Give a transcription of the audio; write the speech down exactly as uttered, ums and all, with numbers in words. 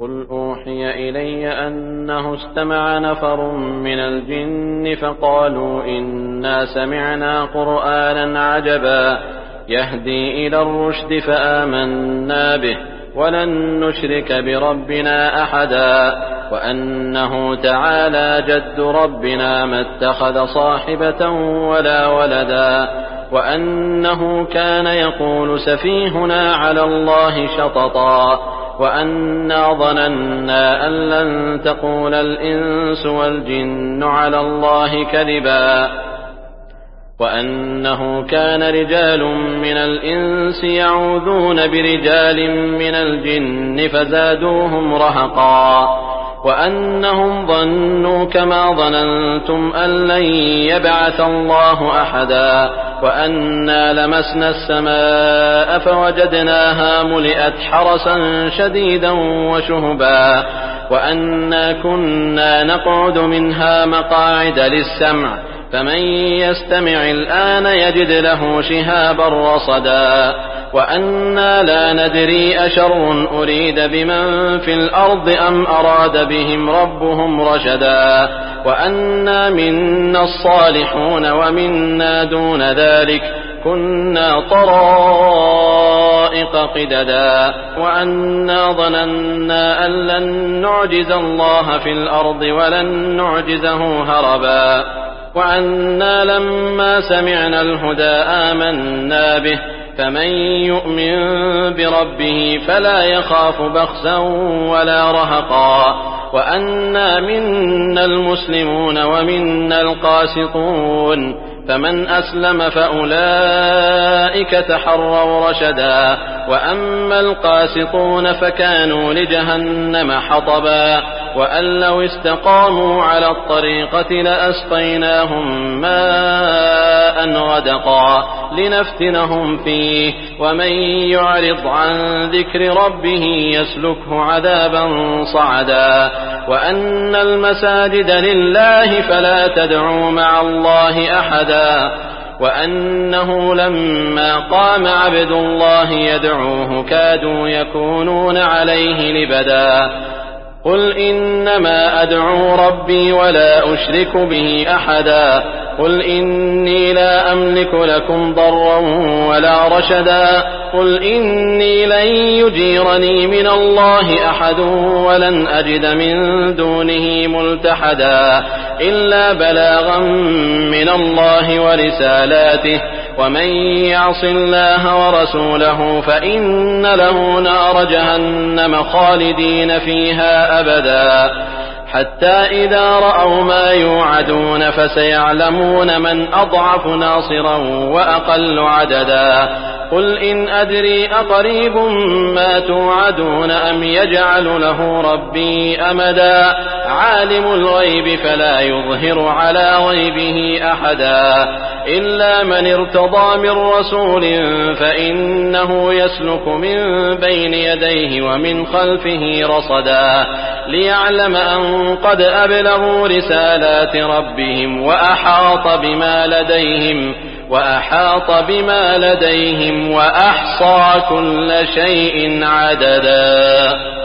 قل أوحي إلي أنه استمع نفر من الجن فقالوا إنا سمعنا قرآنا عجبا يهدي إلى الرشد فآمنا به ولن نشرك بربنا أحدا وأنه تعالى جد ربنا ما اتخذ صاحبة ولا ولدا وأنه كان يقول سفيهنا على الله شططا وأنا ظننا أن لن تقول الإنس والجن على الله كذبا وأنه كان رجال من الإنس يعوذون برجال من الجن فزادوهم رهقا وأنهم ظنوا كما ظننتم أن لن يبعث الله أحدا وأنا لمسنا السماء فوجدناها ملئت حرسا شديدا وشهبا وأنا كنا نقعد منها مقاعد للسمع فمن يستمع الآن يجد له شهابا رصدا وأنا لا ندري أشر أريد بمن في الأرض أم أراد بهم ربهم رشدا وأنا منا الصالحون ومنا دون ذلك كنا طرائق قددا وأنا ظننا أن لن نعجز الله في الأرض ولن نعجزه هربا وأنا لما سمعنا الهدى آمنا به فمن يؤمن بربه فلا يخاف بخسا ولا رهقا وأنا منا المسلمون ومنا القاسطون فمن أسلم فأولئك تحروا رشدا وأما القاسطون فكانوا لجهنم حطبا وأن لو استقاموا على الطريقة لأسقيناهم ماء غدقا لنفتنهم فيه ومن يعرض عن ذكر ربه يسلكه عذابا صعدا وأن المساجد لله فلا تدعوا مع الله أحدا وأنه لما قام عبد الله يدعوه كادوا يكونون عليه لبدا قل إنما أدعو ربي ولا أشرك به أحدا قل إني لا أملك لكم ضرا ولا رشدا قل إني لن يجيرني من الله أحد ولن أجد من دونه ملتحدا إلا بلاغا من الله ورسالاته ومن يعص الله ورسوله فإن له نار جهنم خالدين فيها أبدا حتى إذا رأوا ما يوعدون فسيعلمون من أضعف ناصرا وأقل عددا قل إن أدري أقريب ما توعدون أم يجعل له ربي أمدا عالم الغيب فلا يظهر على غيبه أحدا إلا من ارتضى من رسول فإنه يسلك من بين يديه ومن خلفه رصدا ليعلم أن قد أبلغوا رسالات ربهم وأحاط بما لديهم وأحاط بما لديهم وأحصى كل شيء عددا.